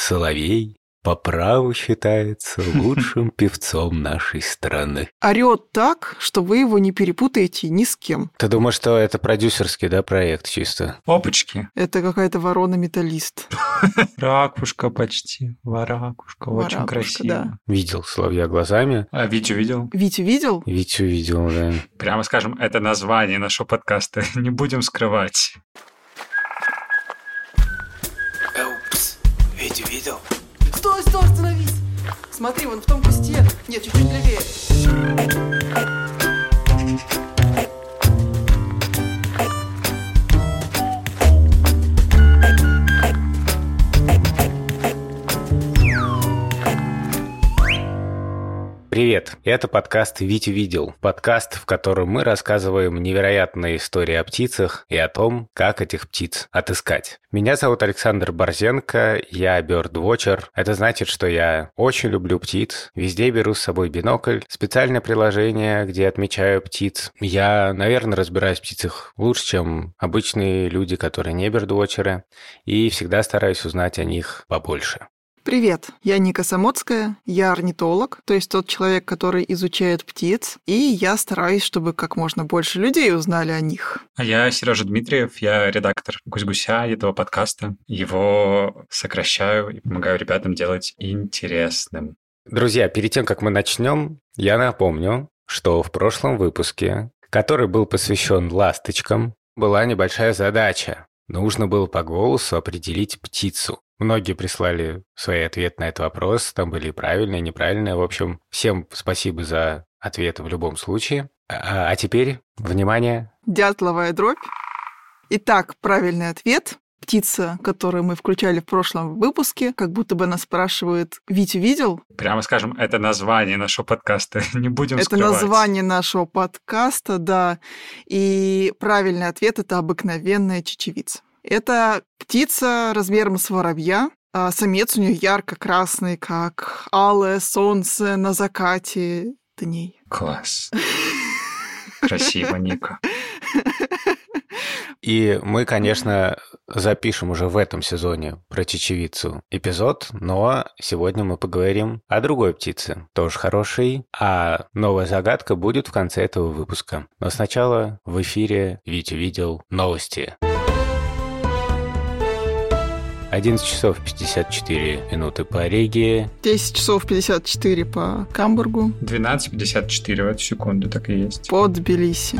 соловей по праву считается лучшим певцом нашей страны. Орёт так, что вы его не перепутаете ни с кем. Ты думаешь, что это продюсерский, да, проект чисто? Опачки. Это какая-то ворона-металлист. Ракушка почти. Варакушка. Очень Варакушка, красиво. да. Видел соловья глазами. А Витю видел? Витю видел? Витю видел, да. Прямо скажем, это название нашего подкаста. Не будем скрывать. Упс, Витю видел? Стой, остановись! Смотри, вон в том кусте. Нет, чуть-чуть левее. Привет, это подкаст «Витю видел». Подкаст, в котором мы рассказываем невероятные истории о птицах и о том, как этих птиц отыскать. Меня зовут Александр Борзенко, я бёрдвотчер. Это значит, что я очень люблю птиц, везде беру с собой бинокль, специальное приложение, где отмечаю птиц. Я, наверное, разбираюсь в птицах лучше, чем обычные люди, которые не бёрдвотчеры, и всегда стараюсь узнать о них побольше. Привет, я Ника Самоцкая, я орнитолог, то есть тот человек, который изучает птиц, и я стараюсь, чтобы как можно больше людей узнали о них. А я Сережа Дмитриев, я редактор «Гусь-гуся» этого подкаста. Его сокращаю и помогаю ребятам делать интересным. Друзья, перед тем, как мы начнем, я напомню, что в прошлом выпуске, который был посвящен ласточкам, была небольшая задача. Нужно было по голосу определить птицу. Многие прислали свои ответы на этот вопрос, там были и правильные, и неправильные. В общем, всем спасибо за ответы в любом случае. А теперь, внимание. Дятловая дробь. Итак, правильный ответ. Птица, которую мы включали в прошлом выпуске, как будто бы она спрашивает: «Витю видел?» Прямо скажем, это название нашего подкаста. Не будем это скрывать. Это название нашего подкаста, да. И правильный ответ – это обыкновенная чечевица. Это птица размером с воробья. Самец у нее ярко-красный, как алое солнце на закате дней. Класс. Красиво, Ника. И мы, конечно, запишем уже в этом сезоне про чечевицу эпизод, но сегодня мы поговорим о другой птице, тоже хорошей, а новая загадка будет в конце этого выпуска. Но сначала в эфире «Витю видел» новости. 11 часов 54 минуты по Риге. 10 часов 54 по Камбургу. 12:54 в эту секунду, так и есть. По Тбилиси.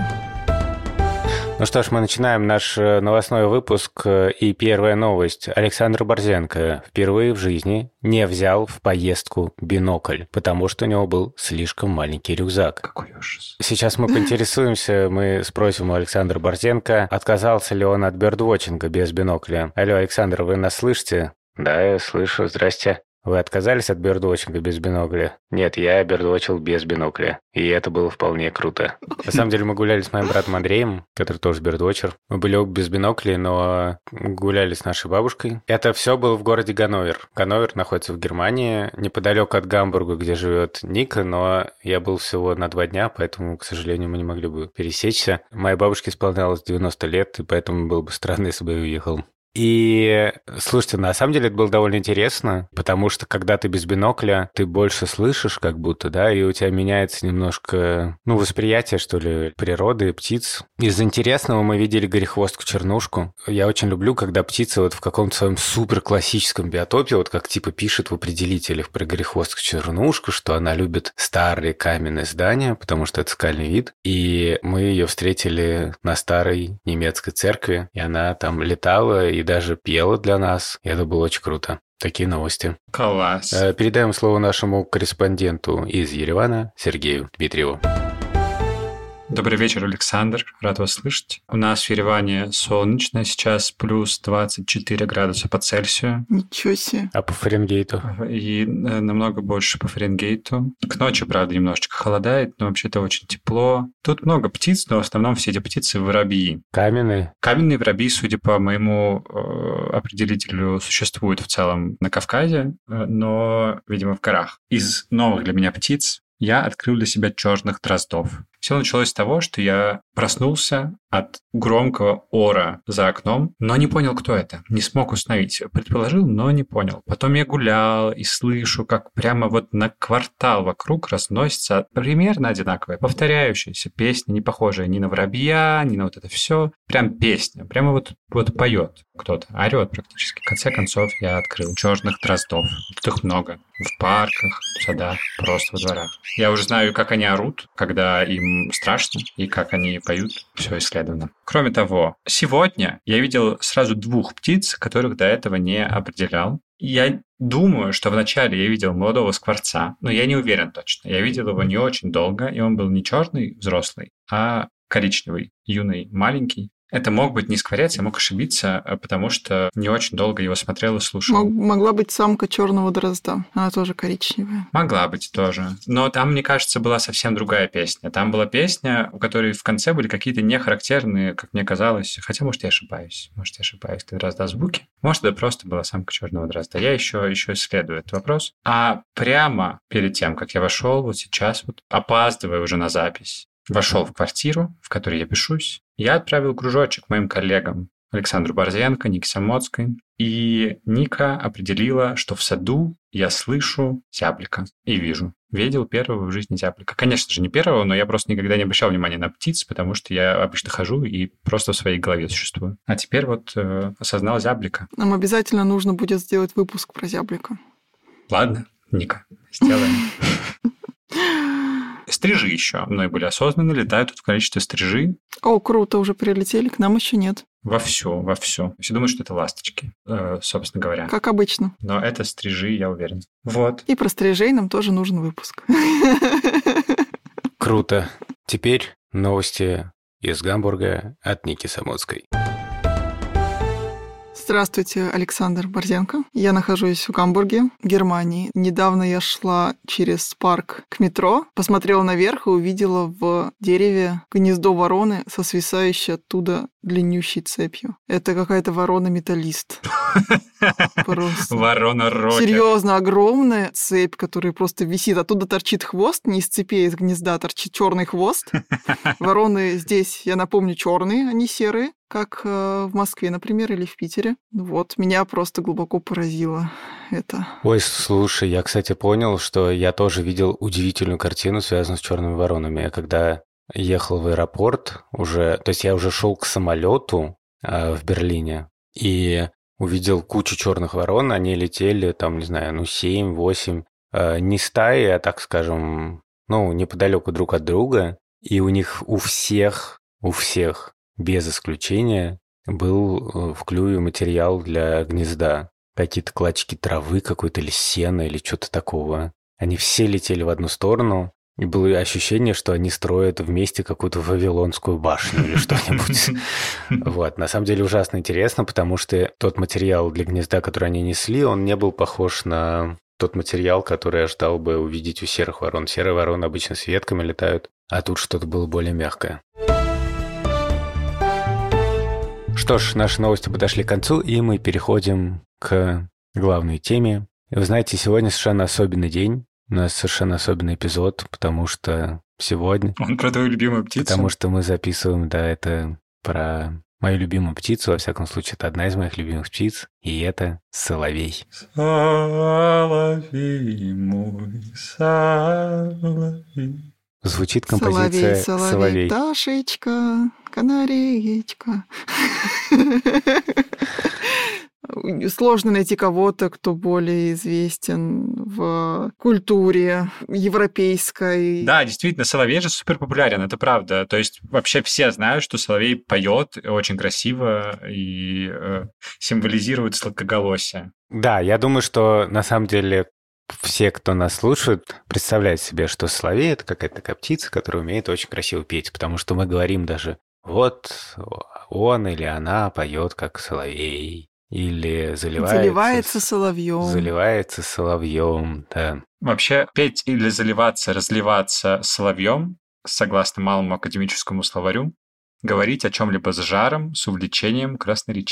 Ну что ж, мы начинаем наш новостной выпуск. И первая новость. Александр Борзенко впервые в жизни не взял в поездку бинокль, потому что у него был слишком маленький рюкзак. Какой ужас. Сейчас мы поинтересуемся, мы спросим у Александра Борзенко, отказался ли он от бёрдвотчинга без бинокля. Алло, Александр, вы нас слышите? Да, я слышу. Здрасте. Вы отказались от бёрдвотчинга без бинокля? Нет, я бёрдвотчил без бинокля. И это было вполне круто. На самом деле мы гуляли с моим братом Андреем, который тоже бёрдвотчер. Мы были оба без биноклей, но гуляли с нашей бабушкой. Это все было в городе Ганновер. Ганновер находится в Германии, неподалеку от Гамбурга, где живет Ника, но я был всего на 2 дня, поэтому, к сожалению, мы не могли бы пересечься. Моей бабушке исполнялось 90 лет, и поэтому было бы странно, если бы я уехал. И, слушайте, на самом деле это было довольно интересно, потому что когда ты без бинокля, ты больше слышишь как будто, да, и у тебя меняется немножко, восприятие, что ли, природы, птиц. Из интересного мы видели горехвостку-чернушку. Я очень люблю, когда птица вот в каком-то своем супер классическом биотопе, вот как типа пишет в определителях про горехвостку-чернушку, что она любит старые каменные здания, потому что это скальный вид. И мы ее встретили на старой немецкой церкви, и она там летала и даже пела для нас. И это было очень круто. Такие новости. Класс. Передаем слово нашему корреспонденту из Еревана Сергею Дмитриеву. Добрый вечер, Александр. Рад вас слышать. У нас в Ереване солнечно, сейчас плюс 24 градуса по Цельсию. Ничего себе. А по Фаренгейту? И намного больше по Фаренгейту. К ночи, правда, немножечко холодает, но вообще-то очень тепло. Тут много птиц, но в основном все эти птицы воробьи. Каменные? Каменные воробьи, судя по моему определителю, существуют в целом на Кавказе, но, видимо, в горах. Из новых для меня птиц я открыл для себя черных дроздов. Все началось с того, что я проснулся от громкого ора за окном, но не понял, кто это. Не смог установить. Предположил, но не понял. Потом я гулял и слышу, как прямо вот на квартал вокруг разносится примерно одинаковая, повторяющаяся песня, не похожая ни на воробья, ни на вот это все. Прям песня. Прямо вот поет кто-то. Орет практически. В конце концов я открыл черных дроздов. Тут их много. В парках, в садах, просто во дворах. Я уже знаю, как они орут, когда им страшно, и как они поют. Все исследовано. Кроме того, сегодня я видел сразу 2 птиц, которых до этого не определял. Я думаю, что вначале я видел молодого скворца, но я не уверен точно. Я видел его не очень долго, и он был не черный взрослый, а коричневый, юный, маленький. Это мог быть не скворец, я мог ошибиться, потому что не очень долго его смотрел и слушал. Могла быть самка черного дрозда. Она тоже коричневая. Могла быть тоже. Но там, мне кажется, была совсем другая песня. Там была песня, у которой в конце были какие-то нехарактерные, как мне казалось, хотя, может, я ошибаюсь. Может, я ошибаюсь, для дрозда звуки. Может, это просто была самка черного дрозда. Я еще исследую этот вопрос. А прямо перед тем, как я вошел, вот сейчас, вот опаздывая уже на запись, вошел в квартиру, в которой я пишусь. Я отправил кружочек моим коллегам Александру Борзенко, Нике Самоцкой. И Ника определила, что в саду я слышу зяблика и вижу. Видел первого в жизни зяблика. Конечно же, не первого, но я просто никогда не обращал внимания на птиц, потому что я обычно хожу и просто в своей голове существую. А теперь вот осознал зяблика. Нам обязательно нужно будет сделать выпуск про зяблика. Ладно, Ника, сделаем. Стрижи еще мной были осознаны, летают тут в количестве стрижи. О, круто, уже прилетели, к нам еще нет. Вовсю. Все думают, что это ласточки, собственно говоря. Как обычно. Но это стрижи, я уверен. Вот. И про стрижей нам тоже нужен выпуск. Круто. Теперь новости из Гамбурга от Ники Самоцкой. Здравствуйте, Александр Борзенко. Я нахожусь в Гамбурге, Германии. Недавно я шла через парк к метро, посмотрела наверх и увидела в дереве гнездо вороны со свисающей оттуда длиннющей цепью. Это какая-то ворона-металлист. Просто. Ворона-рокер. Серьезно, огромная цепь, которая просто висит. Оттуда торчит хвост, не из цепи, из гнезда торчит черный хвост. Вороны здесь, я напомню, черные, они серые, как в Москве, например, или в Питере. Вот, меня просто глубоко поразило это. Ой, слушай, я, кстати, понял, что я тоже видел удивительную картину, связанную с черными воронами. Я когда ехал в аэропорт уже, то есть я уже шел к самолету в Берлине и увидел кучу черных ворон, они летели там, не знаю, 7-8, не стаи, а, так скажем, неподалеку друг от друга, и у них у всех, без исключения, был в клюве материал для гнезда. Какие-то клочки травы, какой-то или сена, или что-то такого. Они все летели в одну сторону, и было ощущение, что они строят вместе какую-то Вавилонскую башню или что-нибудь. Вот. На самом деле ужасно интересно, потому что тот материал для гнезда, который они несли, он не был похож на тот материал, который я ждал бы увидеть у серых ворон. Серые вороны обычно с ветками летают, а тут что-то было более мягкое. Что ж, наши новости подошли к концу, и мы переходим к главной теме. Вы знаете, сегодня совершенно особенный день. У нас совершенно особенный эпизод, потому что сегодня... Он про твою любимую птицу? Потому что мы записываем, это про мою любимую птицу. Во всяком случае, это одна из моих любимых птиц, и это соловей. Соловей мой, соловей. Звучит композиция «Соловей». Пташечка, канареечка. Сложно найти кого-то, кто более известен в культуре европейской. Да, действительно, соловей же супер популярен, это правда. То есть вообще все знают, что соловей поет очень красиво и символизирует сладкоголосие. Да, я думаю, что на самом деле все, кто нас слушает, представляют себе, что соловей — это какая-то такая птица, которая умеет очень красиво петь, потому что мы говорим даже «вот он или она поет как соловей». Или заливается соловьем. Заливается соловьем, да. Вообще, петь или заливаться, разливаться соловьем, согласно малому академическому словарю, говорить о чем-либо с жаром, с увлечением, красноречиво.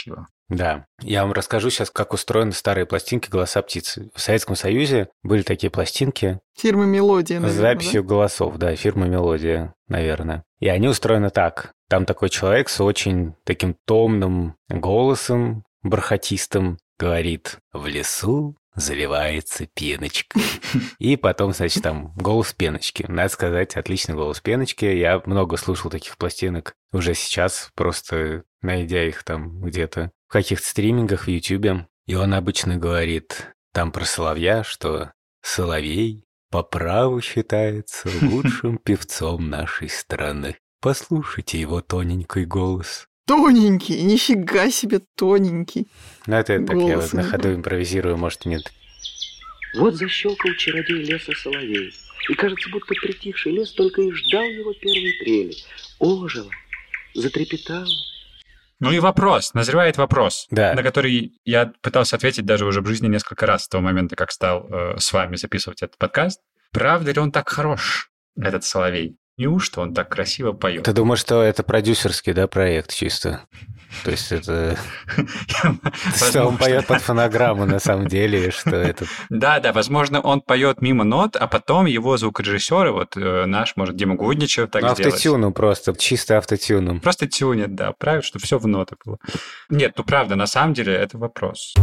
Да, я вам расскажу сейчас, как устроены старые пластинки «Голоса птиц». В Советском Союзе были такие пластинки Фирма «Мелодия», с наверное, записью голосов, да, фирма «Мелодия», наверное. И они устроены так. Там такой человек с очень таким томным голосом, бархатистым, говорит: «В лесу заливается пеночка». И потом, значит, там голос пеночки. Надо сказать, отличный голос пеночки. Я много слушал таких пластинок уже сейчас, просто найдя их там где-то в каких-то стримингах в Ютубе. И он обычно говорит там про соловья, что соловей по праву считается лучшим певцом нашей страны. Послушайте его тоненький голос. Тоненький, нифига себе тоненький. Ну, это так я Голос вот на у него. ходу импровизирую, может, нет. Вот защелкал чародей леса соловей, и, кажется, будто притихший лес только и ждал его первой трели. Ожило, затрепетало. Ну и вопрос, назревает вопрос, Да. на который я пытался ответить даже уже в жизни несколько раз с того момента, как стал с вами записывать этот подкаст. Правда ли он так хорош, этот соловей? Неужто он так красиво поет? Ты думаешь, что это продюсерский, да, проект чисто? То есть это... Что он поет под фонограмму на самом деле, что это... Да, возможно, он поет мимо нот, а потом его звукорежиссеры, вот наш, может, Дима Гудничев так сделать. Автотюном просто, чисто автотюном. Просто тюнит, да, правит, чтобы все в ноты было. Нет, ну правда, на самом деле это вопрос.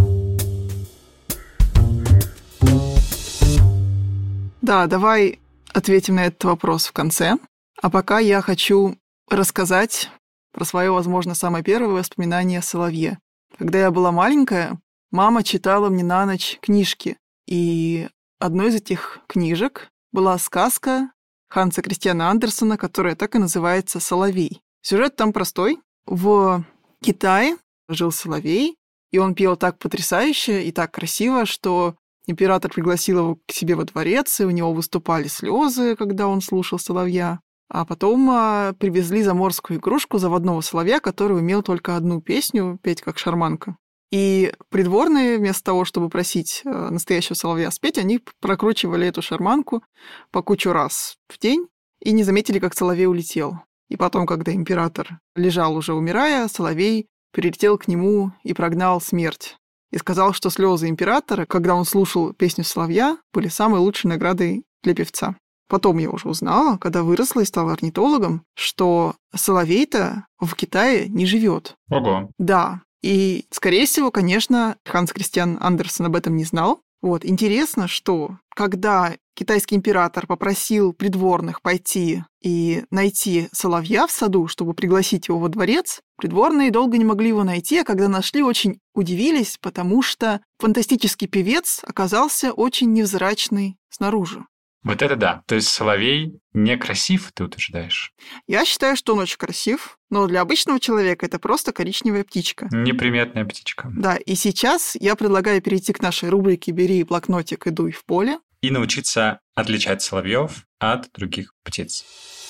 Да, давай ответим на этот вопрос в конце. А пока я хочу рассказать про свое, возможно, самое первое воспоминание о соловье. Когда я была маленькая, мама читала мне на ночь книжки. И одной из этих книжек была сказка Ханса Кристиана Андерсена, которая так и называется «Соловей». Сюжет там простой. В Китае жил соловей, и он пел так потрясающе и так красиво, что император пригласил его к себе во дворец, и у него выступали слезы, когда он слушал соловья. А потом привезли заморскую игрушку заводного соловья, который умел только одну песню петь как шарманка. И придворные, вместо того, чтобы просить настоящего соловья спеть, они прокручивали эту шарманку по кучу раз в день и не заметили, как соловей улетел. И потом, когда император лежал уже умирая, соловей прилетел к нему и прогнал смерть. И сказал, что слезы императора, когда он слушал песню соловья, были самой лучшей наградой для певца. Потом я уже узнала, когда выросла и стала орнитологом, что соловей-то в Китае не живет. Ого. Да. И, скорее всего, конечно, Ханс Кристиан Андерсен об этом не знал. Вот. Интересно, что когда китайский император попросил придворных пойти и найти соловья в саду, чтобы пригласить его во дворец, придворные долго не могли его найти, а когда нашли, очень удивились, потому что фантастический певец оказался очень невзрачный снаружи. Вот это да. То есть соловей некрасив, ты утверждаешь? Я считаю, что он очень красив, но для обычного человека это просто коричневая птичка. Неприметная птичка. Да, и сейчас я предлагаю перейти к нашей рубрике «Бери блокнотик и дуй в поле». И научиться отличать соловьев от других птиц.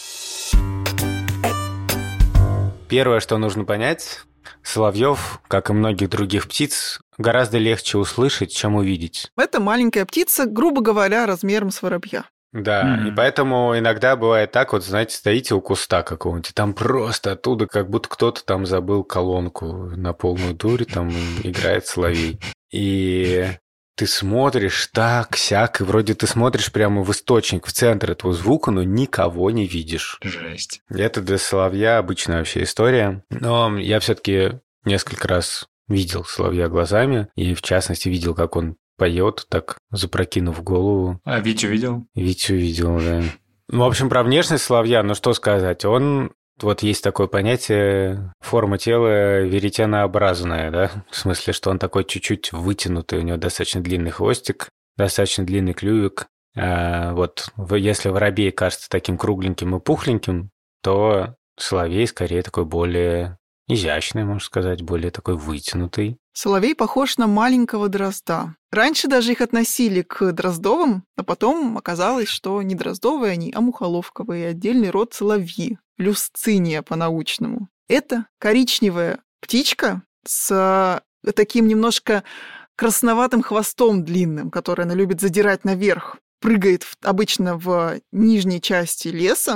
Первое, что нужно понять, соловьев, как и многих других птиц, гораздо легче услышать, чем увидеть. Это маленькая птица, грубо говоря, размером с воробья. Да, и поэтому иногда бывает так, вот, знаете, стоите у куста какого-нибудь, и там просто оттуда, как будто кто-то там забыл колонку на полную дурь, там играет соловей. И ты смотришь так, сяк, и вроде ты смотришь прямо в источник, в центр этого звука, но никого не видишь. Жесть. Это для соловья обычная вообще история. Но я все-таки несколько раз видел соловья глазами, и в частности видел, как он поет, так запрокинув голову. А Витю видел? Витю видел, да. Ну, в общем, про внешность соловья, ну что сказать, он... Вот есть такое понятие форма тела веретенообразная, да? В смысле, что он такой чуть-чуть вытянутый, у него достаточно длинный хвостик, достаточно длинный клювик. А вот если воробей кажется таким кругленьким и пухленьким, то соловей скорее такой более изящный, можно сказать, более такой вытянутый. Соловей похож на маленького дрозда. Раньше даже их относили к дроздовым, а потом оказалось, что не дроздовые они, а мухоловковые, отдельный род соловьи. Люсциния по-научному. Это коричневая птичка с таким немножко красноватым хвостом длинным, который она любит задирать наверх. Прыгает обычно в нижней части леса,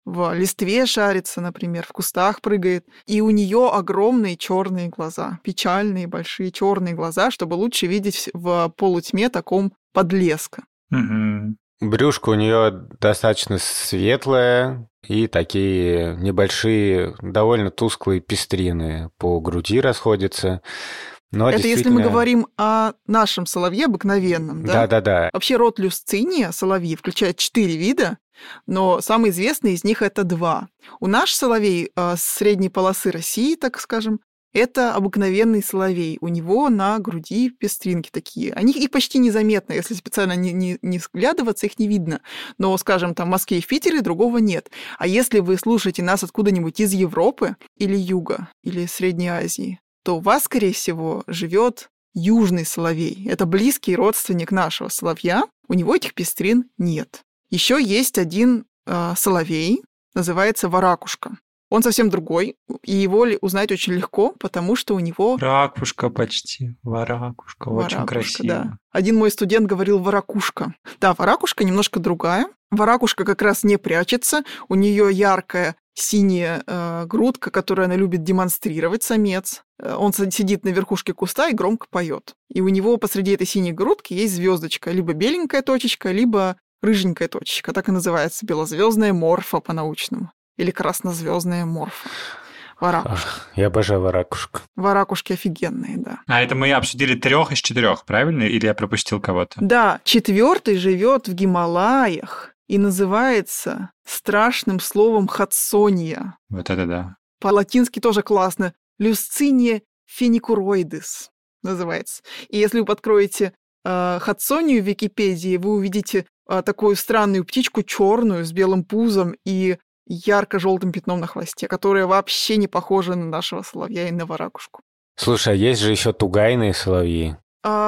в листве шарится, например, в кустах прыгает. И у нее огромные черные глаза, печальные большие черные глаза, чтобы лучше видеть в полутьме таком подлеска. Мгм. Брюшко у нее достаточно светлое, и такие небольшие, довольно тусклые пестрины по груди расходятся. Но Это если мы действительно- говорим о нашем соловье обыкновенном, да? Да-да-да. Вообще род Люсциния, соловьи, включает 4 вида, но самый известный из них это 2. У наш соловей с средней полосы России, так скажем, это обыкновенный соловей. У него на груди пестринки такие. Их почти незаметно, если специально не вглядываться, их не видно. Но, скажем, там в Москве и в Питере другого нет. А если вы слушаете нас откуда-нибудь из Европы или Юга, или Средней Азии, то у вас, скорее всего, живет южный соловей. Это близкий родственник нашего соловья. У него этих пестрин нет. Еще есть один соловей, называется воракушка. Он совсем другой, и его узнать очень легко, потому что у него... Ракушка почти. Воракушка. Очень воракушка, красиво. да. Один мой студент говорил воракушка. Да, воракушка немножко другая. Воракушка как раз не прячется. У нее яркая синяя грудка, которую она любит демонстрировать, самец. Он сидит на верхушке куста и громко поет. И у него посреди этой синей грудки есть звездочка, либо беленькая точечка, либо рыженькая точечка. Так и называется белозвездная морфа по-научному. Или краснозвездная морфа. Воракушка. Я обожаю воракушку. Воракушки офигенные, да. А это мы обсудили 3 из 4, правильно? Или я пропустил кого-то? Да, 4-й живет в Гималаях и называется страшным словом хадсония. Вот это да. По-латински тоже классно. Люсциния феникуроидес называется. И если вы подкроете хадсонию в Википедии, вы увидите такую странную птичку черную с белым пузом и ярко-желтым пятном на хвосте, которая вообще не похожа на нашего соловья и на воракушку. Слушай, а есть же еще тугайные соловьи.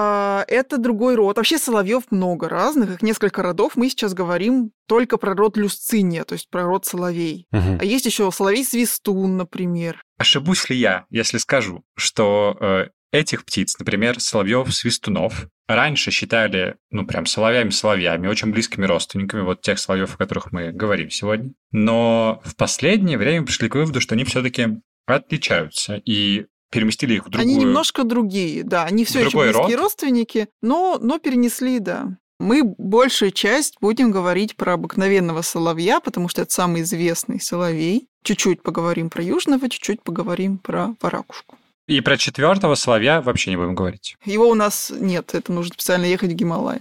Это другой род. Вообще соловьев много разных, их несколько родов. Мы сейчас говорим только про род Люсциния, то есть про род соловей. Мгм. А есть еще соловей-свистун, например. Ошибусь ли я, если скажу, что этих птиц, например, соловьев-свистунов, раньше считали, прям соловьями-соловьями, очень близкими родственниками, вот тех соловьев, о которых мы говорим сегодня. Но в последнее время пришли к выводу, что они все-таки отличаются и переместили их в другую... Они немножко другие, да. Они все еще другой близкие род? родственники, но перенесли, да. Мы большую часть будем говорить про обыкновенного соловья, потому что это самый известный соловей. Чуть-чуть поговорим про южного, чуть-чуть поговорим про воракушку. И про 4-го соловья вообще не будем говорить. Его у нас нет, это нужно специально ехать в Гималай.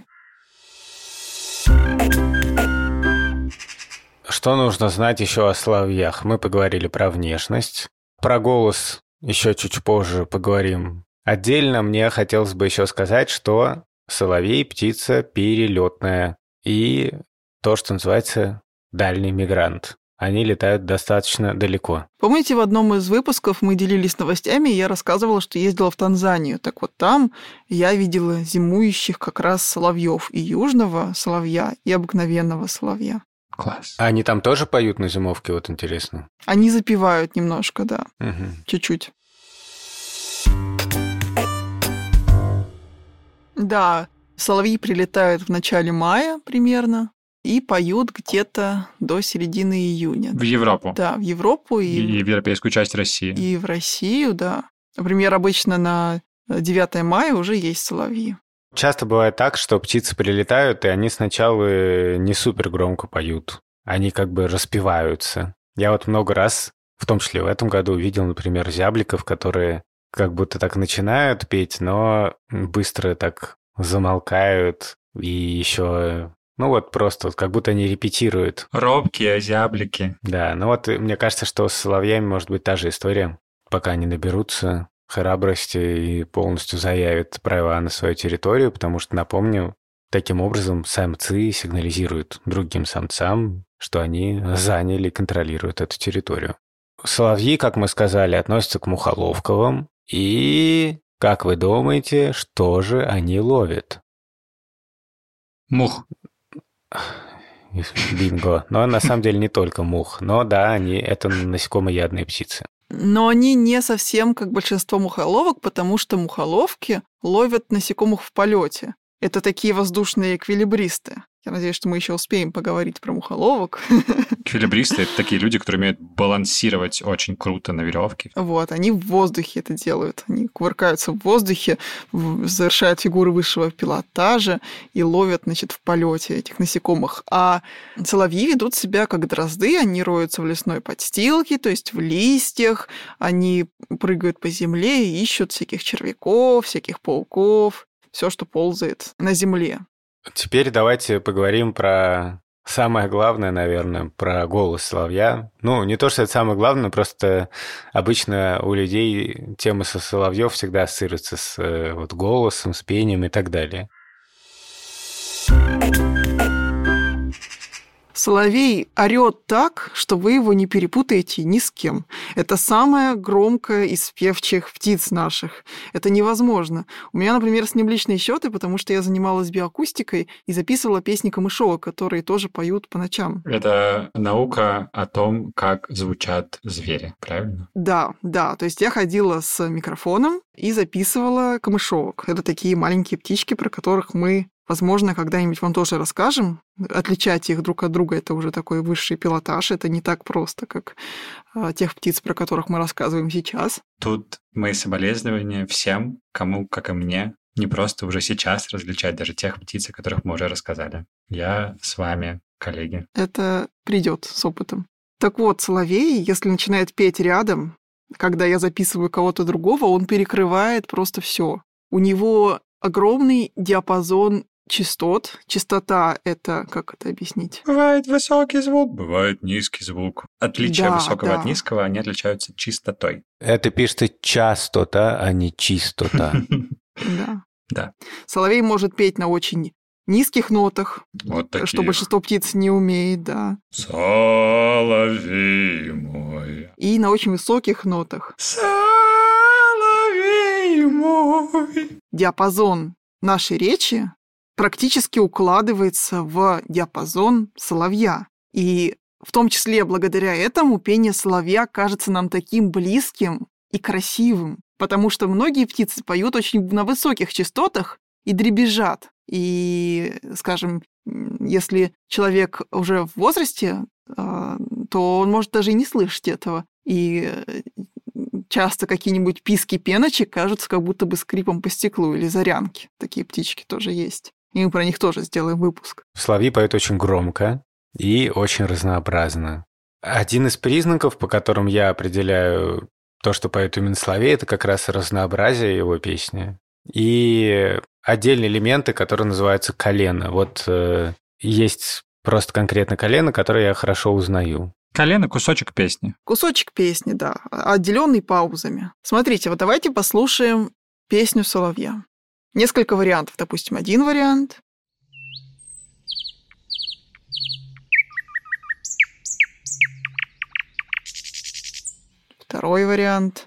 Что нужно знать еще о соловьях? Мы поговорили про внешность. Про голос еще чуть позже поговорим. Отдельно мне хотелось бы еще сказать, что соловей – птица перелетная и то, что называется дальний мигрант. Они летают достаточно далеко. Помните, в одном из выпусков мы делились новостями, и я рассказывала, что ездила в Танзанию. Так вот там я видела зимующих как раз соловьев, и южного соловья, и обыкновенного соловья. Класс. Они там тоже поют на зимовке, вот интересно. Они запевают немножко, да, Мгм. чуть-чуть. Да, соловьи прилетают в начале мая примерно и поют где-то до середины июня. В Европу. Да, в Европу И в европейскую часть России. и в Россию, да. Например, обычно на 9 мая уже есть соловьи. Часто бывает так, что птицы прилетают, и они сначала не супер громко поют. Они как бы распеваются. Я вот много раз, в том числе в этом году, видел, например, зябликов, которые как будто так начинают петь, но быстро так замолкают и еще... просто как будто они репетируют. Робкие зяблики. Да, мне кажется, что с соловьями может быть та же история, пока они наберутся храбрости и полностью заявят права на свою территорию, потому что, напомню, таким образом самцы сигнализируют другим самцам, что они заняли и контролируют эту территорию. Соловьи, как мы сказали, относятся к мухоловковым, и, как вы думаете, что же они ловят? Мух. Бинго. Но на самом деле не только мух. Но да, это насекомоядные птицы. Но они не совсем как большинство мухоловок, потому что мухоловки ловят насекомых в полете. Это такие воздушные эквилибристы. Я надеюсь, что мы еще успеем поговорить про мухоловок. Эквилибристы — это такие люди, которые умеют балансировать очень круто на веревке. Вот, они в воздухе это делают. Они кувыркаются в воздухе, совершают фигуры высшего пилотажа и ловят, значит, в полете этих насекомых. А соловьи ведут себя как дрозды, они роются в лесной подстилке, то есть в листьях, они прыгают по земле и ищут всяких червяков, всяких пауков, все, что ползает на земле. Теперь давайте поговорим про самое главное, наверное, про голос соловья. Ну, не то, что это самое главное, просто обычно у людей тема со соловьев всегда ассоциируется с вот голосом, с пением и так далее. Соловей орёт так, что вы его не перепутаете ни с кем. Это самая громкая из певчих птиц наших. Это невозможно. У меня, например, с ним личные счеты, потому что я занималась биоакустикой и записывала песни камышовок, которые тоже поют по ночам. Это наука о том, как звучат звери, правильно? Да. То есть я ходила с микрофоном и записывала камышовок. Это такие маленькие птички, про которых мы, возможно, когда-нибудь вам тоже расскажем. Отличать их друг от друга — это уже такой высший пилотаж. Это не так просто, как тех птиц, про которых мы рассказываем сейчас. Тут мои соболезнования всем, кому, как и мне, не просто уже сейчас различать даже тех птиц, о которых мы уже рассказали. Я с вами, коллеги. Это придет с опытом. Так вот, соловей, если начинает петь рядом, когда я записываю кого-то другого, он перекрывает просто все. У него огромный диапазон частот. Частота — это, как это объяснить? Бывает высокий звук, бывает низкий звук. Отличия высокого от да. низкого, они отличаются чистотой. Это пишется частота, а не чистота. Да. Соловей может петь на очень низких нотах, Вот таких. что большинство птиц не умеет, да. Соловей мой. И на очень высоких нотах. Соловей мой. Диапазон нашей речи практически укладывается в диапазон соловья. И в том числе благодаря этому пение соловья кажется нам таким близким и красивым, потому что многие птицы поют очень на высоких частотах и дребезжат. И, скажем, если человек уже в возрасте, то он может даже и не слышать этого. И часто какие-нибудь писки пеночек кажутся как будто бы скрипом по стеклу, или зарянки. Такие птички тоже есть. И мы про них тоже сделаем выпуск. Соловьи поют очень громко и очень разнообразно. Один из признаков, по которым я определяю то, что поет именно соловей, это как раз разнообразие его песни. И отдельные элементы, которые называются колено. Вот есть просто конкретно колено, которое я хорошо узнаю. Колено — кусочек песни. Кусочек песни, да, отделенный паузами. Смотрите, вот давайте послушаем песню соловья. Несколько вариантов. Допустим, один вариант. Второй вариант.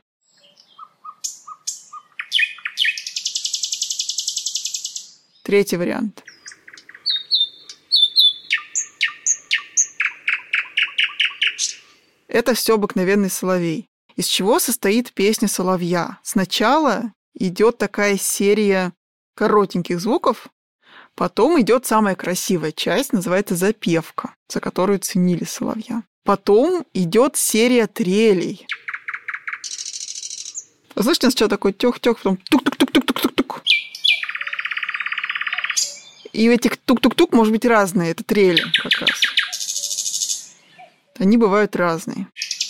Третий вариант. Это все обыкновенный соловей. Из чего состоит песня соловья? Сначала идет такая серия коротеньких звуков, потом идет самая красивая часть, называется запевка, за которую ценили соловья. Потом идет серия трелей. Слышите, сначала такой тёх-тёх, потом тук-тук-тук-тук-тук-тук. И у этих тук-тук-тук может быть разные, это трели как раз. Они бывают разные.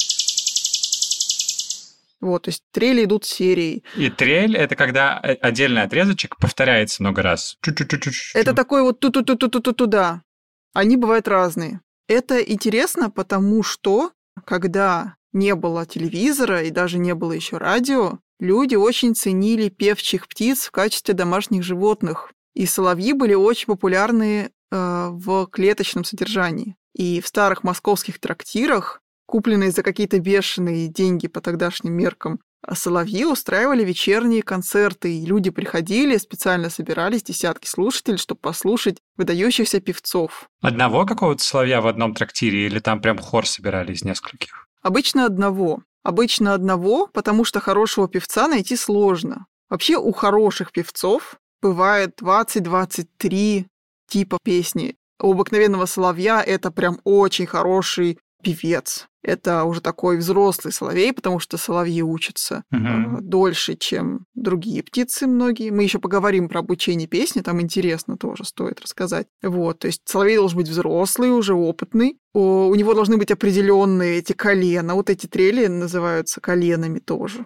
Вот, то есть трели идут серией. И трель — это когда отдельный отрезочек повторяется много раз. Это такой вот ту-ту-ту-ту-ту-туда. Они бывают разные. Это интересно, потому что, когда не было телевизора и даже не было еще радио, люди очень ценили певчих птиц в качестве домашних животных. И соловьи были очень популярны в клеточном содержании. И в старых московских трактирах, купленные за какие-то бешеные деньги по тогдашним меркам, соловьи устраивали вечерние концерты, и люди приходили, специально собирались, десятки слушателей, чтобы послушать выдающихся певцов. Одного какого-то соловья в одном трактире или там прям хор собирали из нескольких? Обычно одного. Обычно одного, потому что хорошего певца найти сложно. Вообще у хороших певцов бывает 20-23 типа песни. у обыкновенного соловья это прям очень хороший певец. Это уже такой взрослый соловей, потому что соловьи учатся дольше, чем другие птицы многие. Мы еще поговорим про обучение песни, там интересно тоже стоит рассказать. Вот, то есть соловей должен быть взрослый, уже опытный. У него должны быть определенные эти колена. Вот эти трели называются коленами тоже.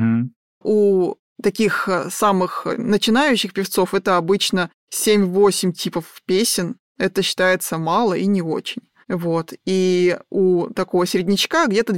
У таких самых начинающих певцов это обычно 7-8 типов песен. Это считается мало и не очень. Вот. И у такого середнячка где-то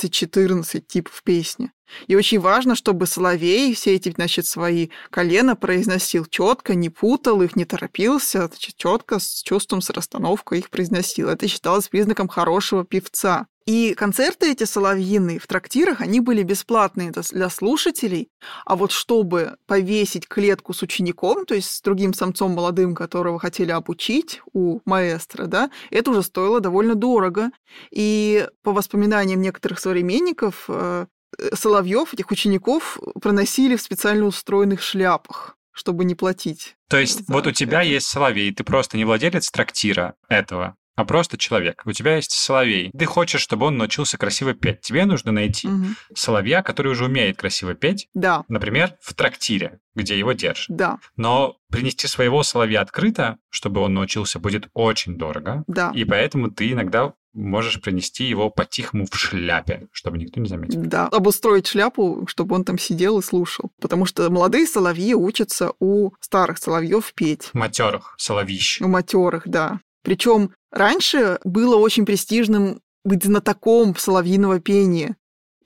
12-14 типов песни. И очень важно, чтобы соловей все эти, значит, свои колена произносил четко, не путал их, не торопился, четко, с чувством, с расстановкой их произносил. Это считалось признаком хорошего певца. И концерты эти соловьиные в трактирах, они были бесплатные для слушателей, а вот чтобы повесить клетку с учеником, то есть с другим самцом молодым, которого хотели обучить у маэстро, да, это уже стоило довольно дорого. И по воспоминаниям некоторых современников, соловьев, этих учеников, проносили в специально устроенных шляпах, чтобы не платить. То есть вот у тебя есть соловей, ты просто не владелец трактира этого, а просто человек. У тебя есть соловей. Ты хочешь, чтобы он научился красиво петь. Тебе нужно найти соловья, который уже умеет красиво петь. Да. Например, в трактире, где его держат. Да. Но принести своего соловья открыто, чтобы он научился, будет очень дорого. Да. И поэтому ты иногда можешь принести его по-тихому в шляпе, чтобы никто не заметил. Да, обустроить шляпу, чтобы он там сидел и слушал. Потому что молодые соловьи учатся у старых соловьев петь. Матерых соловищ. У матерых, да. Причем раньше было очень престижным быть знатоком соловьиного пения.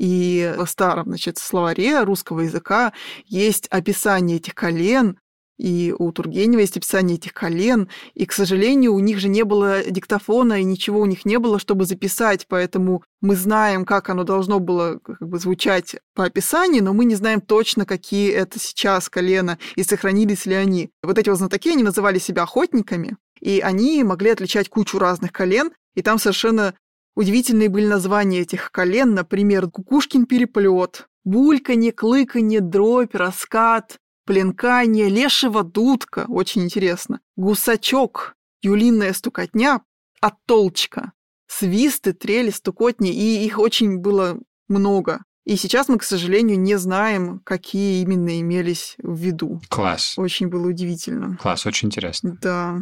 И в старом, значит, словаре русского языка есть описание этих колен, и у Тургенева есть описание этих колен, и, к сожалению, у них же не было диктофона, и ничего у них не было, чтобы записать, поэтому мы знаем, как оно должно было как бы звучать по описанию, но мы не знаем точно, какие это сейчас колена, и сохранились ли они. Вот эти вот знатоки, они называли себя охотниками, и они могли отличать кучу разных колен, и там совершенно удивительные были названия этих колен, например, кукушкин переплет, бульканье, клыканье, дробь, раскат, пленканье, лешего дудка, очень интересно, гусачок, юлиная стукотня, оттолчка, свисты, трели, стукотни, и их очень было много. И сейчас мы, к сожалению, не знаем, какие именно имелись в виду. Класс. Очень было удивительно. Класс, очень интересно. Да.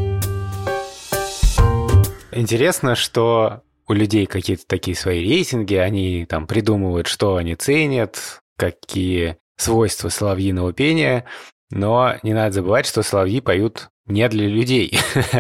Интересно, что у людей какие-то такие свои рейтинги, они там придумывают, что они ценят, какие свойства соловьиного пения, но не надо забывать, что соловьи поют не для людей.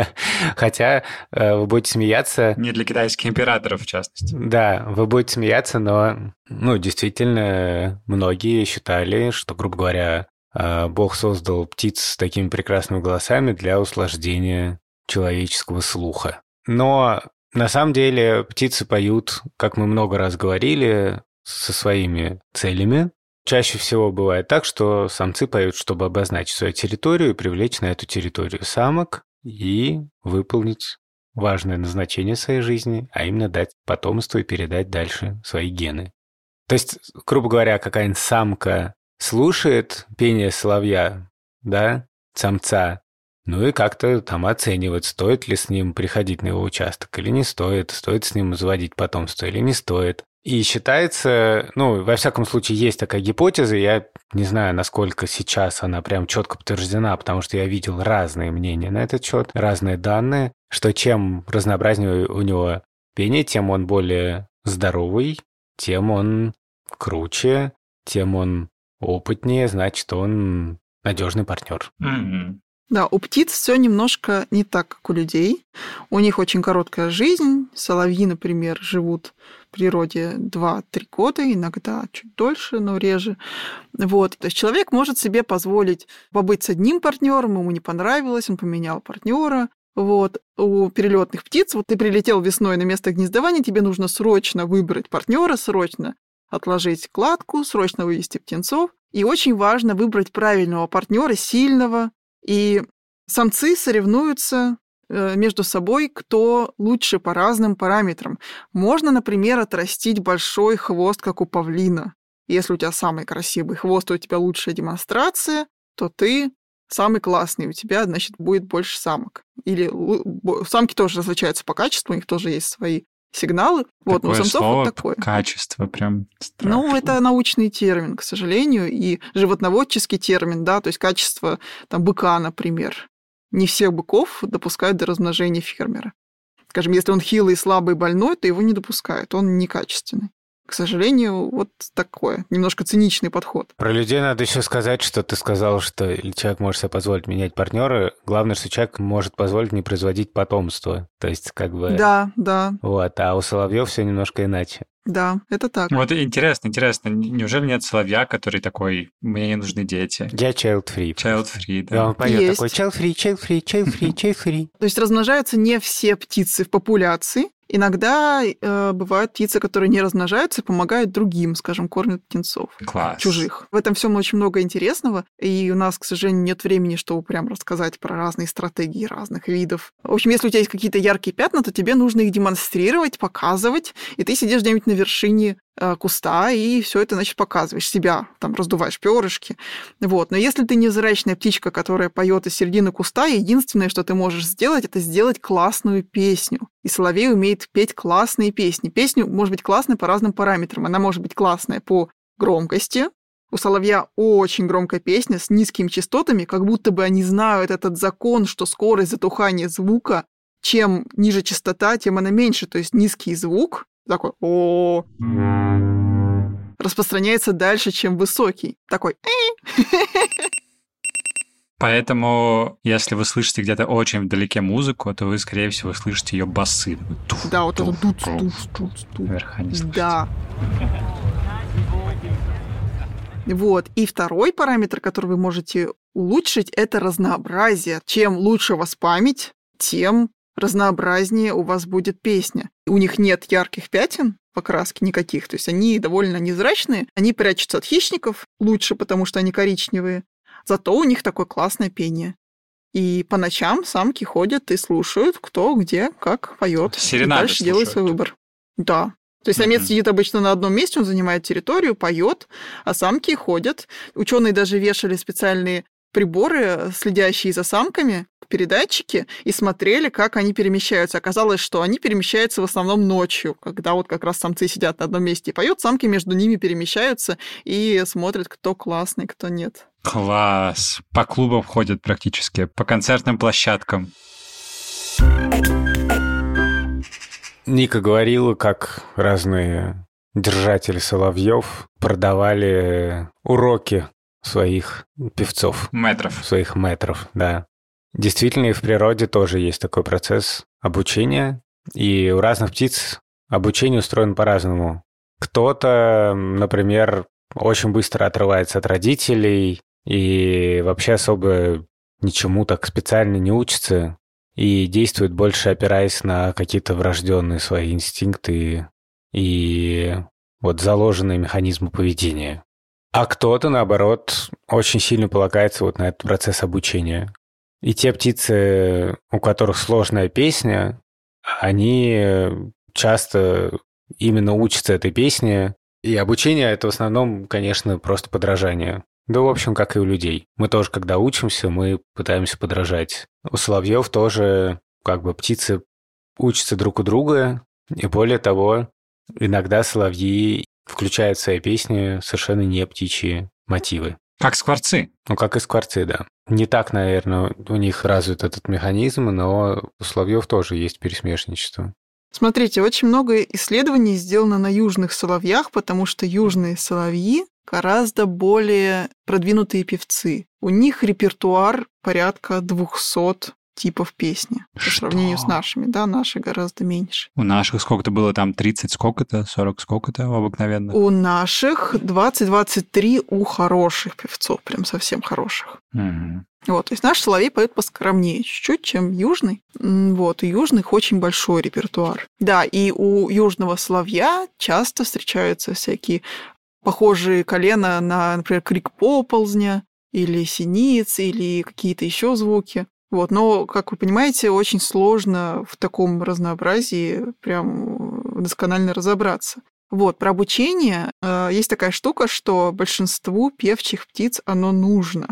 Хотя вы будете смеяться... Не для китайских императоров, в частности. Да, вы будете смеяться, но действительно многие считали, что, грубо говоря, Бог создал птиц с такими прекрасными голосами для услаждения человеческого слуха. Но на самом деле птицы поют, как мы много раз говорили, со своими целями. Чаще всего бывает так, что самцы поют, чтобы обозначить свою территорию и привлечь на эту территорию самок и выполнить важное назначение своей жизни, а именно дать потомство и передать дальше свои гены. То есть, грубо говоря, какая-нибудь самка слушает пение соловья, да, самца, и как-то там оценивает, стоит ли с ним приходить на его участок или не стоит, стоит с ним заводить потомство или не стоит. И считается, во всяком случае, есть такая гипотеза, я не знаю, насколько сейчас она прям четко подтверждена, потому что я видел разные мнения на этот счет, разные данные, что чем разнообразнее у него пение, тем он более здоровый, тем он круче, тем он опытнее, значит, он надежный партнер. Mm-hmm. Да, у птиц все немножко не так, как у людей. У них очень короткая жизнь. Соловьи, например, живут в природе 2-3 года, иногда чуть дольше, но реже. Вот. То есть человек может себе позволить побыть с одним партнером, ему не понравилось, он поменял партнера. Вот. У перелетных птиц, ты прилетел весной на место гнездования, тебе нужно срочно выбрать партнера, срочно отложить кладку, срочно вывести птенцов. И очень важно выбрать правильного партнера, сильного. И самцы соревнуются между собой, кто лучше по разным параметрам. Можно, например, отрастить большой хвост, как у павлина. Если у тебя самый красивый хвост, у тебя лучшая демонстрация, то ты самый классный, у тебя, значит, будет больше самок. Или самки тоже различаются по качеству, у них тоже есть свои сигналы. Вот, но у самцов слово вот такое. Качество прям страшно. Ну, это научный термин, к сожалению, и животноводческий термин, да, то есть качество там быка, например. Не всех быков допускают до размножения фермера. Скажем, если он хилый, слабый, больной, то его не допускают, он некачественный. К сожалению, вот такое, немножко циничный подход. Про людей надо еще сказать, что ты сказал, что человек может себе позволить менять партнера. Главное, что человек может позволить не производить потомство. То есть, как бы... Да, да. Вот, а у соловьев все немножко иначе. Да, это так. Вот интересно. Неужели нет соловья, который такой, мне не нужны дети? Я child-free. Child-free, И да. он поет Есть. такой child-free, child-free, child-free, child-free. То есть размножаются не все птицы в популяции. Иногда бывают птицы, которые не размножаются и помогают другим, скажем, кормят птенцов. Класс. Чужих. В этом всем очень много интересного, и у нас, к сожалению, нет времени, чтобы прям рассказать про разные стратегии разных видов. В общем, если у тебя есть какие-то яркие пятна, то тебе нужно их демонстрировать, показывать, и ты сидишь где-нибудь на вершине куста, и все это, значит, показываешь себя, там, раздуваешь перышки. Вот. Но если ты невзрачная птичка, которая поет из середины куста, единственное, что ты можешь сделать, это сделать классную песню. И соловей умеет петь классные песни. Песня может быть классной по разным параметрам. Она может быть классная по громкости. У соловья очень громкая песня с низкими частотами, как будто бы они знают этот закон, что скорость затухания звука, чем ниже частота, тем она меньше. То есть низкий звук, такой «о», распространяется дальше, чем высокий. Такой Поэтому, если вы слышите где-то очень вдалеке музыку, то вы, скорее всего, слышите ее басы. да, вот это дуц. Наверха не слышите. Да. Вот. И второй параметр, который вы можете улучшить, это разнообразие. Чем лучше у вас память, тем разнообразнее у вас будет песня. У них нет ярких пятен покраски никаких, то есть они довольно невзрачные, они прячутся от хищников лучше, потому что они коричневые, зато у них такое классное пение. И по ночам самки ходят и слушают, кто где, как поет. Серенады дальше делает свой выбор. Да. То есть самец сидит обычно на одном месте, он занимает территорию, поет, а самки ходят. Ученые даже вешали специальные приборы, следящие за самками, передатчики, и смотрели, как они перемещаются. Оказалось, что они перемещаются в основном ночью, когда вот как раз самцы сидят на одном месте и поют, самки между ними перемещаются и смотрят, кто классный, кто нет. Класс. По клубам ходят практически, по концертным площадкам. Ника говорила, как разные держатели соловьев продавали уроки своих певцов. Своих мэтров, да. Действительно, и в природе тоже есть такой процесс обучения, и у разных птиц обучение устроено по-разному. Кто-то, например, очень быстро отрывается от родителей и вообще особо ничему так специально не учится и действует больше, опираясь на какие-то врожденные свои инстинкты и вот заложенные механизмы поведения. А кто-то, наоборот, очень сильно полагается вот на этот процесс обучения. И те птицы, у которых сложная песня, они часто именно учатся этой песне. И обучение — это в основном, конечно, просто подражание. Да, в общем, как и у людей. Мы тоже, когда учимся, мы пытаемся подражать. У соловьев тоже как бы птицы учатся друг у друга. И более того, иногда соловьи включают в свои песни совершенно не птичьи мотивы. Как скворцы. Ну, как и скворцы, да. Не так, наверное, у них развит этот механизм, но у соловьев тоже есть пересмешничество. Смотрите, очень много исследований сделано на южных соловьях, потому что южные соловьи гораздо более продвинутые певцы. У них репертуар порядка 200 типов песни по сравнению с нашими. Да, наши гораздо меньше. У наших сколько-то было там 30 сколько-то, 40 сколько-то обыкновенно? У наших 20-23 у хороших певцов, прям совсем хороших. Угу. Вот, то есть наш соловей поет поскромнее чуть-чуть, чем южный. Вот, у южных очень большой репертуар. Да, и у южного соловья часто встречаются всякие похожие колена на, например, крик поползня или синиц, или какие-то еще звуки. Вот, но, как вы понимаете, очень сложно в таком разнообразии прям досконально разобраться. Вот, про обучение есть такая штука, что большинству певчих птиц оно нужно.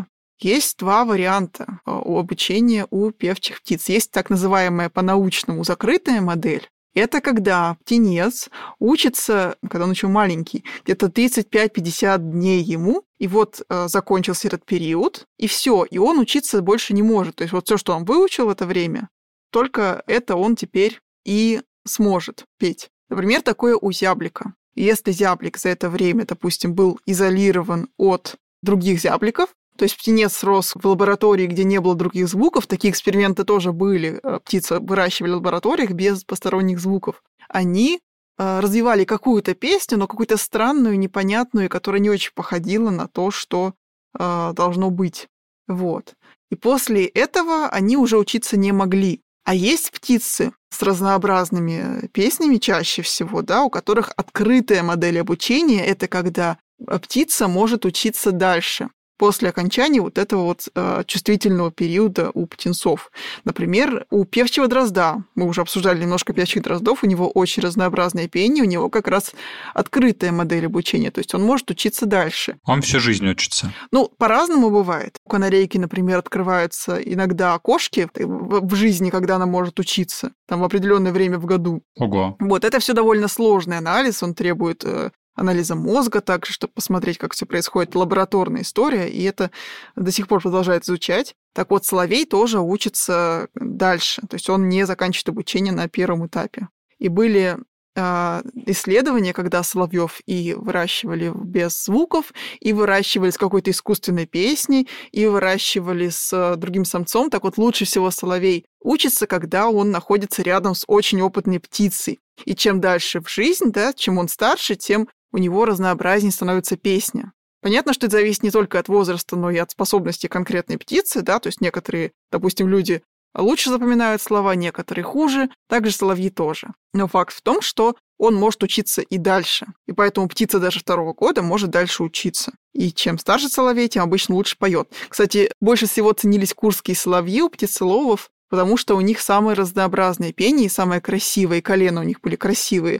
Есть два варианта обучения у певчих птиц. Есть так называемая по-научному закрытая модель. Это когда птенец учится, когда он еще маленький, где-то 35-50 дней ему, и вот закончился этот период, и все, и он учиться больше не может. То есть вот все, что он выучил в это время, только это он теперь и сможет петь. Например, такое у зяблика. Если зяблик за это время, допустим, был изолирован от других зябликов, то есть птенец рос в лаборатории, где не было других звуков, такие эксперименты тоже были, птицы выращивали в лабораториях без посторонних звуков, они развивали какую-то песню, но какую-то странную, непонятную, которая не очень походила на то, что должно быть. Вот. И после этого они уже учиться не могли. А есть птицы с разнообразными песнями чаще всего, да, у которых открытая модель обучения – это когда птица может учиться дальше, после окончания вот этого вот чувствительного периода у птенцов. Например, у певчего дрозда, мы уже обсуждали немножко певчих дроздов, у него очень разнообразное пение, у него как раз открытая модель обучения, то есть он может учиться дальше. Он всю жизнь учится. Ну, по-разному бывает. У канарейки, например, открываются иногда окошки в жизни, когда она может учиться, там в определенное время в году. Ого. Вот, это все довольно сложный анализ, он требует анализа мозга также, чтобы посмотреть, как все происходит, лабораторная история, и это до сих пор продолжает изучать. Так вот, соловей тоже учится дальше, то есть он не заканчивает обучение на первом этапе. И были исследования, когда соловьев и выращивали без звуков, и выращивали с какой-то искусственной песней, и выращивали с другим самцом. Так вот, лучше всего соловей учится, когда он находится рядом с очень опытной птицей. И чем дальше в жизнь, да, чем он старше, тем у него разнообразнее становится песня. Понятно, что это зависит не только от возраста, но и от способности конкретной птицы, да, то есть некоторые, допустим, люди лучше запоминают слова, некоторые хуже, также соловьи тоже. Но факт в том, что он может учиться и дальше. И поэтому птица даже 2-го года может дальше учиться. И чем старше соловей, тем обычно лучше поет. Кстати, больше всего ценились курские соловьи у птицеловов, потому что у них самое разнообразное пение и самое красивое, и колено у них были красивые.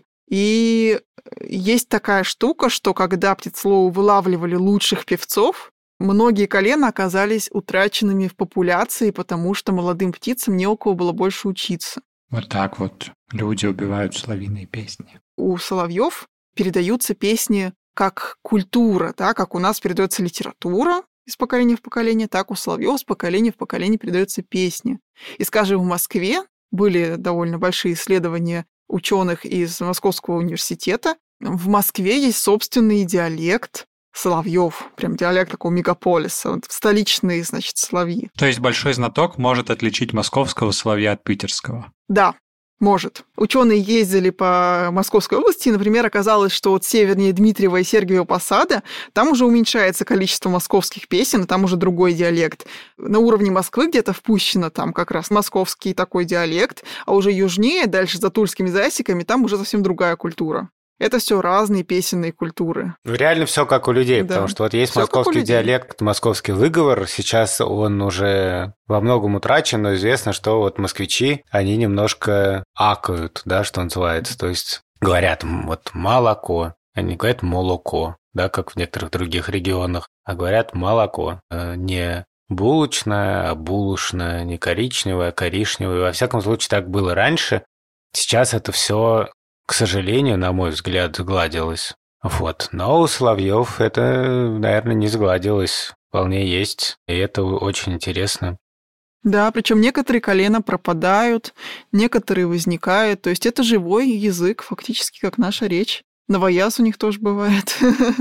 И есть такая штука, что когда птицеловы вылавливали лучших певцов, многие колена оказались утраченными в популяции, потому что молодым птицам не у кого было больше учиться. Вот так вот люди убивают соловьиные песни. У соловьев передаются песни как культура, да, как у нас передается литература из поколения в поколение, так у соловьев из поколения в поколение передаются песни. И, скажем, в Москве были довольно большие исследования ученых из Московского университета. В Москве есть собственный диалект соловьев, прям диалект такого мегаполиса, вот столичные, значит, соловьи. То есть большой знаток может отличить московского соловья от питерского? Да, может. Ученые ездили по Московской области, и, например, оказалось, что вот севернее Дмитриева и Сергиева Посада там уже уменьшается количество московских песен, и там уже другой диалект. На уровне Москвы где-то впущено там как раз московский такой диалект, а уже южнее, дальше за тульскими засеками, там уже совсем другая культура. Это все разные песенные культуры. Реально все как у людей, Да. потому что вот есть Всё как у московский людей. диалект, московский выговор. Сейчас он уже во многом утрачен, но известно, что вот москвичи, они немножко акают, да, что называется. То есть говорят вот молоко, они говорят молоко, да, как в некоторых других регионах, а говорят молоко. Не булочное, а булочное, не коричневое, а коричневое. Во всяком случае, так было раньше. Сейчас это все, к сожалению, на мой взгляд, сгладилось. Вот. Но у соловьев это, наверное, не сгладилось. Вполне есть. И это очень интересно. Да, причем некоторые колена пропадают, некоторые возникают. То есть это живой язык, фактически как наша речь. Новояз у них тоже бывает.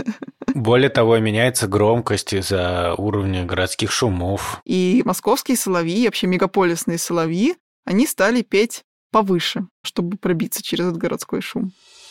Более того, меняется громкость из-за уровня городских шумов. И московские соловьи, вообще мегаполисные соловьи, они стали петь повыше, чтобы пробиться через этот городской шум.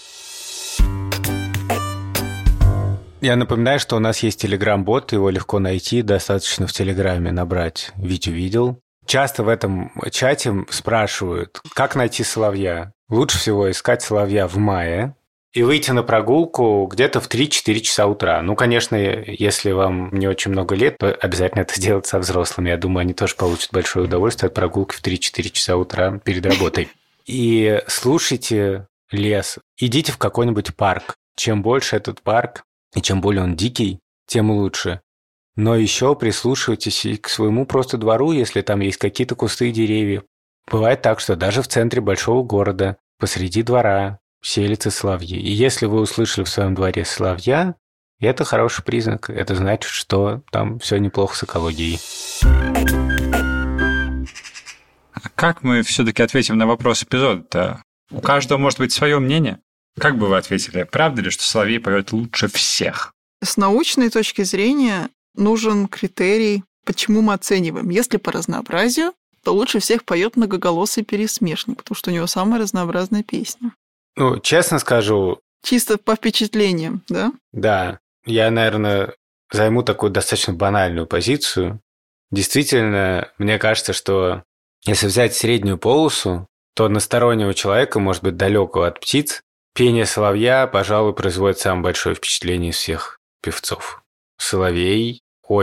Я напоминаю, что у нас есть телеграм-бот, его легко найти, достаточно в телеграме набрать «Витю видел». Часто в этом чате спрашивают, как найти соловья. Лучше всего искать соловья в мае и выйти на прогулку где-то в 3-4 часа утра. Ну, конечно, если вам не очень много лет, то обязательно это сделать со взрослыми. Я думаю, они тоже получат большое удовольствие от прогулки в 3-4 часа утра перед работой. И слушайте лес. Идите в какой-нибудь парк. Чем больше этот парк, и чем более он дикий, тем лучше. Но еще прислушивайтесь и к своему просто двору, если там есть какие-то кусты и деревья. Бывает так, что даже в центре большого города, посреди двора, селятся соловьи. И если вы услышали в своем дворе соловья, это хороший признак. Это значит, что там все неплохо с экологией. А как мы все-таки ответим на вопрос эпизода-то? У каждого может быть свое мнение. Как бы вы ответили? Правда ли, что соловей поет лучше всех? С научной точки зрения нужен критерий, почему мы оцениваем. Если по разнообразию, то лучше всех поет многоголосый пересмешник, потому что у него самая разнообразная песня. Ну, честно скажу... Чисто по впечатлениям, да? Да. Я, наверное, займу такую достаточно банальную позицию. Действительно, мне кажется, что если взять среднюю полосу, то одностороннего человека, может быть, далекого от птиц, пение соловья, пожалуй, производит самое большое впечатление из всех певцов. Соловей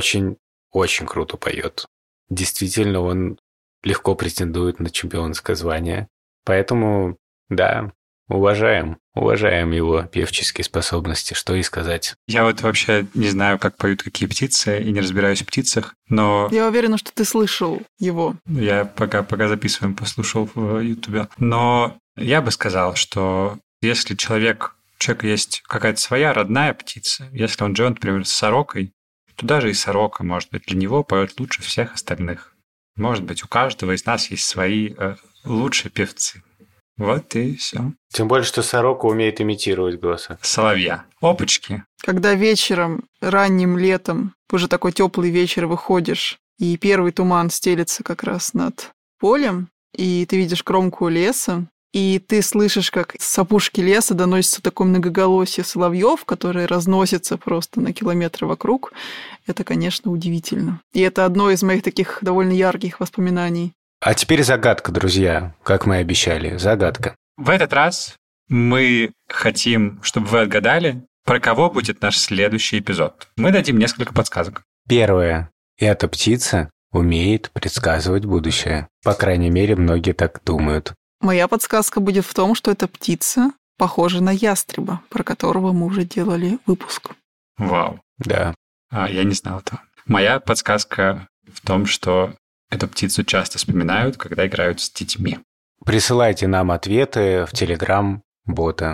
очень круто поет. Действительно, он легко претендует на чемпионское звание. Поэтому, да, уважаем его певческие способности, что и сказать. Я вот вообще не знаю, как поют какие птицы, и не разбираюсь в птицах, но... Я уверена, что ты слышал его. Я пока записываем, послушал в Ютубе. Но я бы сказал, что если у человека есть какая-то своя родная птица, если он живет, например, с сорокой, то даже и сорока, может быть, для него поет лучше всех остальных. Может быть, у каждого из нас есть свои лучшие певцы. Вот и все. Тем более, что сорока умеет имитировать голоса. Соловья. Опачки. Когда вечером, ранним летом, уже такой теплый вечер выходишь, и первый туман стелется как раз над полем, и ты видишь кромку леса, и ты слышишь, как с опушки леса доносится такое многоголосие соловьев, которые разносятся просто на километры вокруг. Это, конечно, удивительно. И это одно из моих таких довольно ярких воспоминаний. А теперь загадка, друзья, как мы и обещали. Загадка. В этот раз мы хотим, чтобы вы отгадали, про кого будет наш следующий эпизод. Мы дадим несколько подсказок. Первое. Эта птица умеет предсказывать будущее. По крайней мере, многие так думают. Моя подсказка будет в том, что эта птица похожа на ястреба, про которого мы уже делали выпуск. Вау. Да. Я не знал этого. Моя подсказка в том, что эту птицу часто вспоминают, когда играют с детьми. Присылайте нам ответы в Telegram-бота.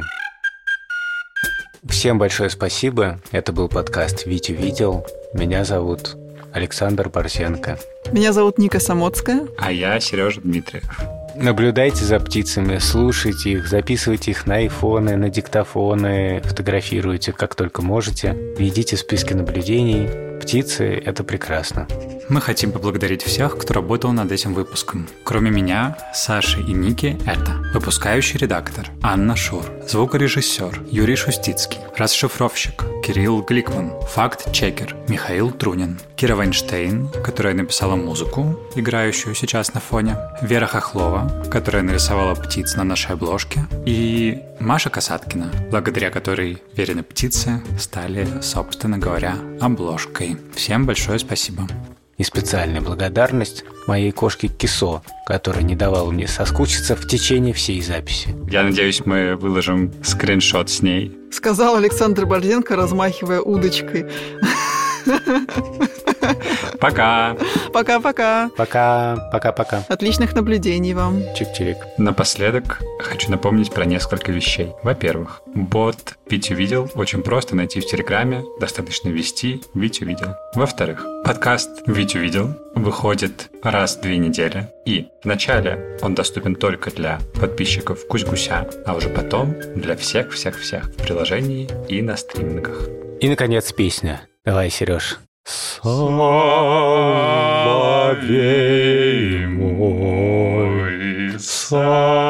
Всем большое спасибо. Это был подкаст «Витя видел». Меня зовут Александр Борзенко. Меня зовут Ника Самоцкая. А я Сережа Дмитриев. Наблюдайте за птицами, слушайте их, записывайте их на айфоны, на диктофоны, фотографируйте как только можете. Ведите списки наблюдений. Птицы – это прекрасно. Мы хотим поблагодарить всех, кто работал над этим выпуском. Кроме меня, Саши и Ники, это выпускающий редактор Анна Шур, звукорежиссер Юрий Шустицкий, расшифровщик Кирилл Гликман, факт-чекер Михаил Трунин, Кира Вайнштейн, которая написала музыку, играющую сейчас на фоне, Вера Хохлова, которая нарисовала птиц на нашей обложке, и Маша Касаткина, благодаря которой Верины птицы стали, собственно говоря, обложкой. Всем большое спасибо. И специальная благодарность моей кошке Кисо, которая не давала мне соскучиться в течение всей записи. Я надеюсь, мы выложим скриншот с ней. Сказал Александр Борзенко, размахивая удочкой. Пока. Пока-пока. Пока. Отличных наблюдений вам. Чик-чирик. Напоследок хочу напомнить про несколько вещей. Во-первых, бот Витю видел очень просто найти в Телеграме, достаточно ввести Витю видел. Во-вторых, подкаст Витю видел выходит раз в 2 недели. И вначале он доступен только для подписчиков Кусь-Гуся, а уже потом для всех-всех-всех в приложении и на стримингах. И, наконец, песня. Давай, Сереж. Соловей мой,